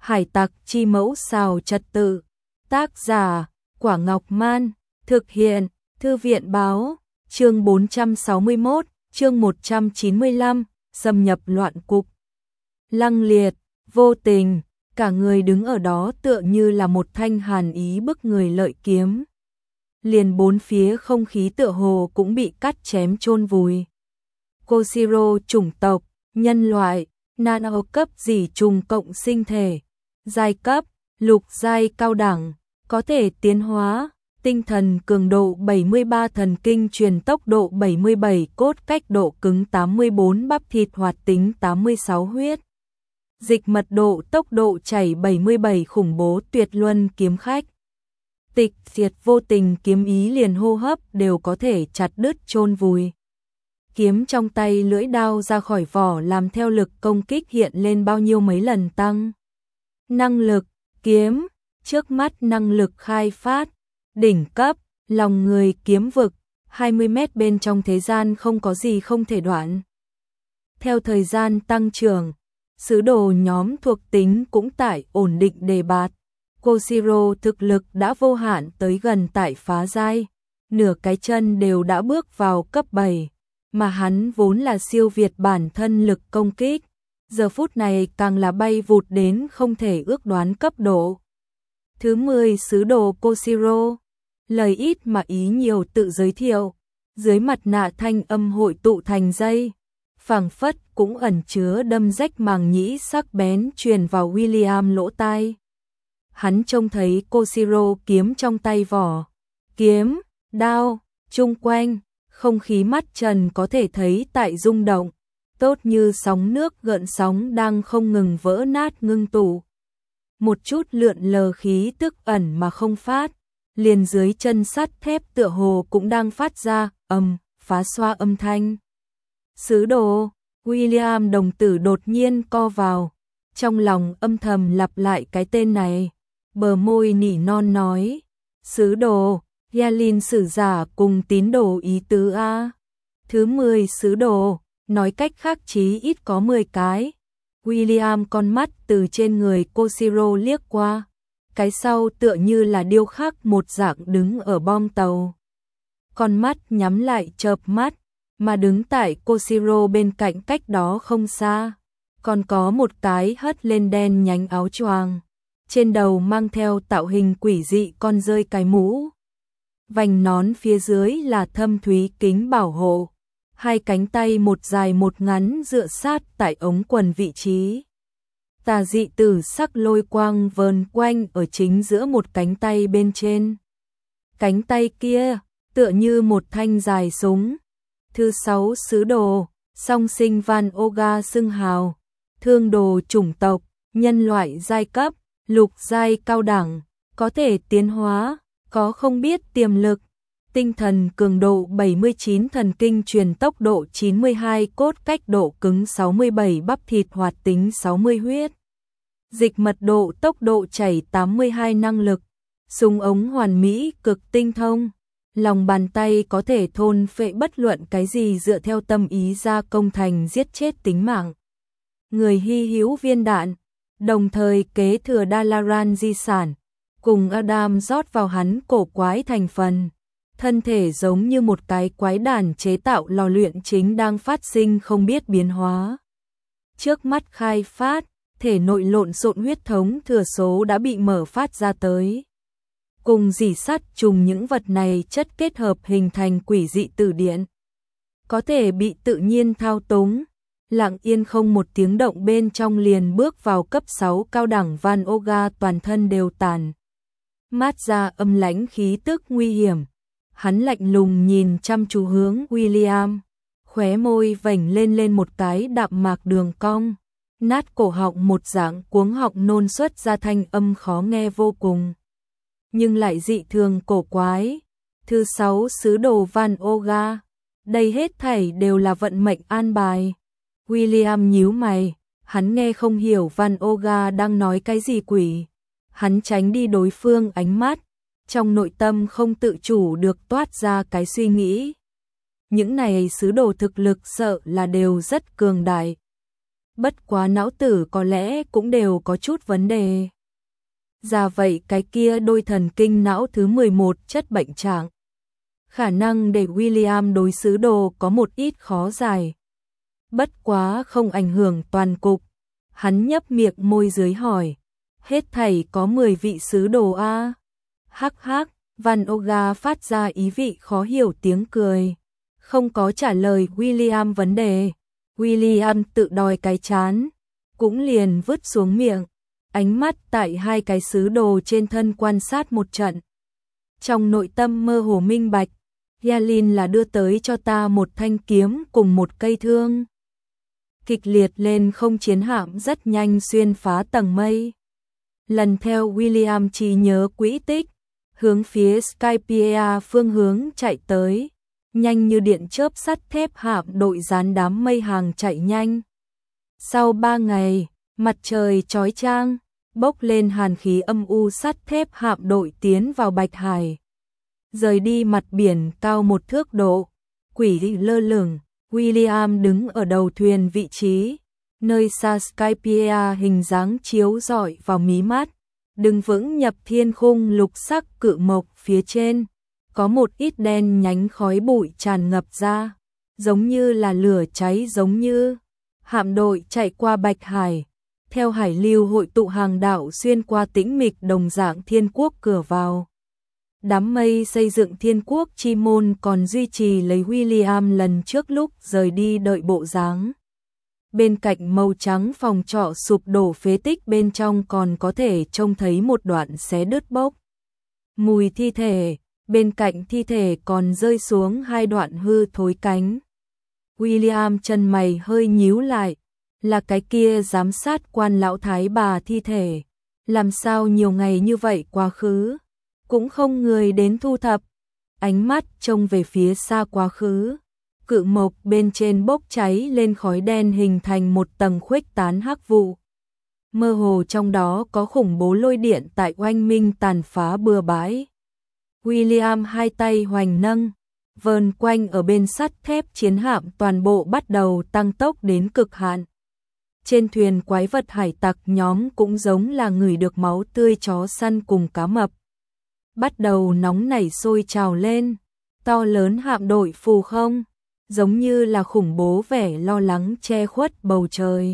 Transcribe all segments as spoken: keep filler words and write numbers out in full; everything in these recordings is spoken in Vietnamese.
Hải tặc chi mẫu xào trật tự. Tác giả, Quả Ngọc Man. Thực hiện, Thư viện Báo. Chương bốn trăm sáu mươi mốt, chương một trăm chín mươi lăm, xâm nhập loạn cục. Lăng Liệt, vô tình, cả người đứng ở đó tựa như là một thanh hàn ý bức người lợi kiếm. Liền bốn phía không khí tựa hồ cũng bị cắt chém chôn vùi. Koshiro chủng tộc, nhân loại, nano cấp dị trùng cộng sinh thể, giai cấp, lục giai cao đẳng, có thể tiến hóa, tinh thần cường độ bảy mươi ba, thần kinh truyền tốc độ bảy mươi bảy, cốt cách độ cứng tám mươi tư, bắp thịt hoạt tính tám mươi sáu, huyết dịch mật độ tốc độ chảy bảy mươi bảy, khủng bố tuyệt luân kiếm khách. Tịch diệt vô tình kiếm ý liền hô hấp đều có thể chặt đứt chôn vùi. Kiếm trong tay lưỡi đao ra khỏi vỏ làm theo lực công kích hiện lên bao nhiêu mấy lần tăng. Năng lực, kiếm, trước mắt năng lực khai phát, đỉnh cấp, lòng người kiếm vực, hai mươi mét bên trong thế gian không có gì không thể đoạn. Theo thời gian tăng trưởng, sứ đồ nhóm thuộc tính cũng tại ổn định đề bạt. Koshiro thực lực đã vô hạn tới gần tại phá giai, nửa cái chân đều đã bước vào cấp bảy, mà hắn vốn là siêu việt bản thân lực công kích, giờ phút này càng là bay vụt đến không thể ước đoán cấp độ. Thứ mười sứ đồ Koshiro, lời ít mà ý nhiều tự giới thiệu, dưới mặt nạ thanh âm hội tụ thành dây, phảng phất cũng ẩn chứa đâm rách màng nhĩ sắc bén truyền vào William lỗ tai. Hắn trông thấy Koshiro kiếm trong tay vỏ, kiếm, đao, chung quanh, không khí mắt trần có thể thấy tại rung động, tốt như sóng nước gợn sóng đang không ngừng vỡ nát ngưng tụ. Một chút lượn lờ khí tức ẩn mà không phát, liền dưới chân sắt thép tựa hồ cũng đang phát ra, ầm, phá xoa âm thanh. Sứ đồ, William đồng tử đột nhiên co vào, trong lòng âm thầm lặp lại cái tên này, bờ môi nỉ non nói, sứ đồ, Yalin sử giả cùng tín đồ ý tứ A. Thứ mười sứ đồ, nói cách khác chí ít có mười cái. William con mắt từ trên người Koshiro liếc qua, cái sau tựa như là điêu khắc một dạng đứng ở bong tàu. Con mắt nhắm lại chợp mắt, mà đứng tại Koshiro bên cạnh cách đó không xa, còn có một cái hất lên đen nhánh áo choàng, trên đầu mang theo tạo hình quỷ dị con dơi cái mũ. Vành nón phía dưới là thâm thúy kính bảo hộ, hai cánh tay một dài một ngắn dựa sát tại ống quần vị trí. Tà dị tử sắc lôi quang vờn quanh ở chính giữa một cánh tay bên trên. Cánh tay kia tựa như một thanh dài súng. Thứ sáu sứ đồ, song sinh Van Oga xưng hào, thương đồ chủng tộc, nhân loại giai cấp, lục giai cao đẳng, có thể tiến hóa, có không biết tiềm lực, tinh thần cường độ bảy mươi chín, thần kinh truyền tốc độ chín mươi hai, cốt cách độ cứng sáu mươi bảy, bắp thịt hoạt tính sáu mươi, huyết dịch mật độ tốc độ chảy tám mươi hai, năng lực, súng ống hoàn mỹ cực tinh thông, lòng bàn tay có thể thôn phệ bất luận cái gì dựa theo tâm ý ra công thành giết chết tính mạng người, hy hữu viên đạn, đồng thời kế thừa Dalaran di sản, cùng Adam rót vào hắn cổ quái thành phần. Thân thể giống như một cái quái đản chế tạo lò luyện chính đang phát sinh không biết biến hóa. Trước mắt khai phát, thể nội lộn xộn huyết thống thừa số đã bị mở phát ra tới. Cùng dỉ sắt trùng những vật này chất kết hợp hình thành quỷ dị tử điện. Có thể bị tự nhiên thao túng, lặng yên không một tiếng động bên trong liền bước vào cấp sáu cao đẳng. Van Oga toàn thân đều tàn mát ra âm lãnh khí tức nguy hiểm. Hắn lạnh lùng nhìn chăm chú hướng William, khóe môi vểnh lên lên một cái đạm mạc đường cong, nát cổ họng một dạng cuống họng nôn xuất ra thanh âm khó nghe vô cùng, nhưng lại dị thường cổ quái. Thứ sáu sứ đồ Van Oga, đây hết thảy đều là vận mệnh an bài. William nhíu mày, hắn nghe không hiểu Van Oga đang nói cái gì quỷ. Hắn tránh đi đối phương ánh mắt, trong nội tâm không tự chủ được toát ra cái suy nghĩ. Những này sứ đồ thực lực sợ là đều rất cường đại. bất quá não tử có lẽ cũng đều có chút vấn đề. Ra vậy cái kia đôi thần kinh não thứ mười một chất bệnh trạng. Khả năng để William đối sứ đồ có một ít khó giải. Bất quá không ảnh hưởng toàn cục. Hắn nhấp miệng môi dưới hỏi. Hết thảy có mười vị sứ đồ a. Hắc hắc, Van Oga phát ra ý vị khó hiểu tiếng cười. Không có trả lời William vấn đề. William tự đòi cái chán, cũng liền vứt xuống miệng. Ánh mắt tại hai cái sứ đồ trên thân quan sát một trận. Trong nội tâm mơ hồ minh bạch, Yalin là đưa tới cho ta một thanh kiếm cùng một cây thương. Kịch liệt lên không chiến hạm rất nhanh xuyên phá tầng mây. Lần theo William trí nhớ quỹ tích, hướng phía Skypiea phương hướng chạy tới, nhanh như điện chớp sắt thép hạm đội dán đám mây hàng chạy nhanh. Sau ba ngày, mặt trời chói chang, bốc lên hàn khí âm u sắt thép hạm đội tiến vào Bạch Hải. Rời đi mặt biển cao một thước độ, quỷ dị lơ lửng, William đứng ở đầu thuyền vị trí, nơi xa Skypiea hình dáng chiếu rọi vào mí mắt, đứng vững nhập thiên khung lục sắc cự mộc phía trên, có một ít đen nhánh khói bụi tràn ngập ra, giống như là lửa cháy giống như. Hạm đội chạy qua Bạch Hải, theo hải lưu hội tụ hàng đạo xuyên qua tĩnh mịch đồng dạng thiên quốc cửa vào. Đám mây xây dựng thiên quốc chi môn còn duy trì lấy William lần trước lúc rời đi đợi bộ dáng. Bên cạnh màu trắng phòng trọ sụp đổ phế tích bên trong còn có thể trông thấy một đoạn xé đứt bốc. Mùi thi thể, bên cạnh thi thể còn rơi xuống hai đoạn hư thối cánh. William chân mày hơi nhíu lại, là cái kia giám sát quan lão thái bà thi thể, làm sao nhiều ngày như vậy quá khứ, cũng không người đến thu thập. Ánh mắt trông về phía xa quá khứ, cự mộc bên trên bốc cháy lên khói đen hình thành một tầng khuếch tán hắc vụ. Mơ hồ trong đó có khủng bố lôi điện tại oanh minh tàn phá bừa bãi. William hai tay hoành nâng, vờn quanh ở bên sắt thép chiến hạm toàn bộ bắt đầu tăng tốc đến cực hạn. Trên thuyền quái vật hải tặc nhóm cũng giống là người được máu tươi chó săn cùng cá mập. Bắt đầu nóng nảy sôi trào lên, to lớn hạm đội phù không, giống như là khủng bố vẻ lo lắng che khuất bầu trời.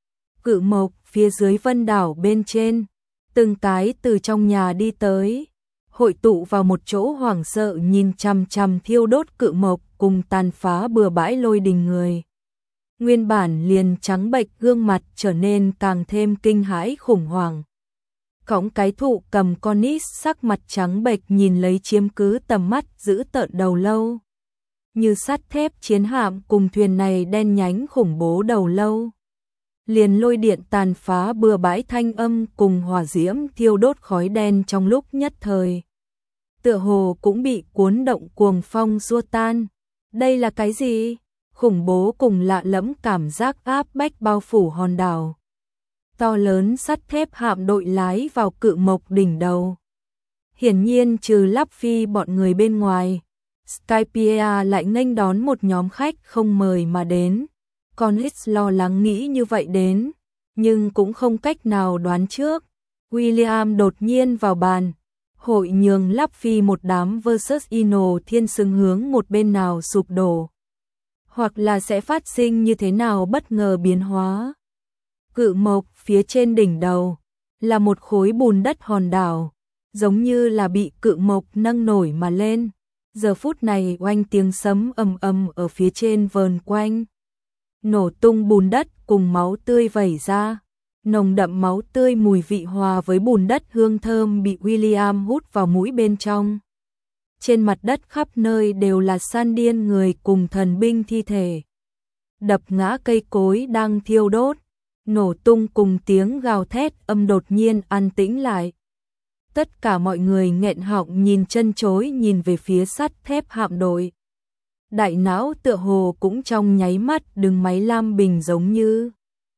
Cự mộc phía dưới vân đảo bên trên, từng cái từ trong nhà đi tới, hội tụ vào một chỗ hoảng sợ nhìn chằm chằm thiêu đốt cự mộc cùng tàn phá bừa bãi lôi đình người. Nguyên bản liền trắng bệch gương mặt trở nên càng thêm kinh hãi khủng hoảng. Cõng cái thụ cầm con nít sắc mặt trắng bệch nhìn lấy chiếm cứ tầm mắt giữ tợn đầu lâu. Như sắt thép chiến hạm cùng thuyền này đen nhánh khủng bố đầu lâu. Liền lôi điện tàn phá bừa bãi thanh âm cùng hỏa diễm thiêu đốt khói đen trong lúc nhất thời. Tựa hồ cũng bị cuốn động cuồng phong xua tan. Đây là cái gì? Khủng bố cùng lạ lẫm cảm giác áp bách bao phủ hòn đảo. To lớn sắt thép hạm đội lái vào cự mộc đỉnh đầu. Hiển nhiên trừ Lắp Phi bọn người bên ngoài, Skypiea lại nghênh đón một nhóm khách không mời mà đến. Con ít lo lắng nghĩ như vậy đến, nhưng cũng không cách nào đoán trước. William đột nhiên vào bàn, hội nhường Lắp Phi một đám versus Ino thiên xứng hướng một bên nào sụp đổ, hoặc là sẽ phát sinh như thế nào bất ngờ biến hóa. Cự mộc phía trên đỉnh đầu là một khối bùn đất hòn đảo, giống như là bị cự mộc nâng nổi mà lên. Giờ phút này oanh tiếng sấm ầm ầm ở phía trên vờn quanh. Nổ tung bùn đất cùng máu tươi vẩy ra. Nồng đậm máu tươi mùi vị hòa với bùn đất hương thơm bị William hút vào mũi bên trong. Trên mặt đất khắp nơi đều là san điên người cùng thần binh thi thể. Đập ngã cây cối đang thiêu đốt. Nổ tung cùng tiếng gào thét âm đột nhiên an tĩnh lại. Tất cả mọi người nghẹn họng nhìn chân chối nhìn về phía sắt thép hạm đội. Đại não tựa hồ cũng trong nháy mắt đứng máy lam bình giống như.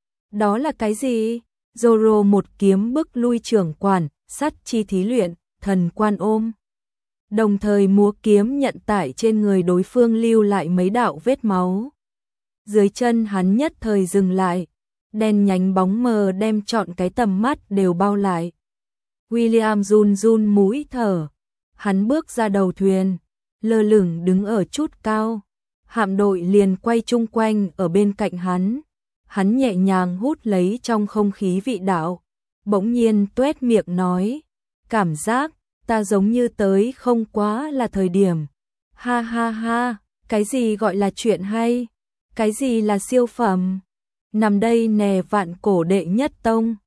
Đó là cái gì? Zoro một kiếm bức lui trưởng quản, sắt chi thí luyện, thần quan ôm. Đồng thời múa kiếm nhận tải trên người đối phương lưu lại mấy đạo vết máu. Dưới chân hắn nhất thời dừng lại, đen nhánh bóng mờ đem trọn cái tầm mắt đều bao lại. William run run mũi thở, hắn bước ra đầu thuyền, lơ lửng đứng ở chút cao, hạm đội liền quay chung quanh ở bên cạnh hắn. Hắn nhẹ nhàng hút lấy trong không khí vị đạo, bỗng nhiên tuét miệng nói, cảm giác ta giống như tới không quá là thời điểm. Ha ha ha, cái gì gọi là chuyện hay? Cái gì là siêu phẩm? Nằm đây nè vạn cổ đệ nhất tông.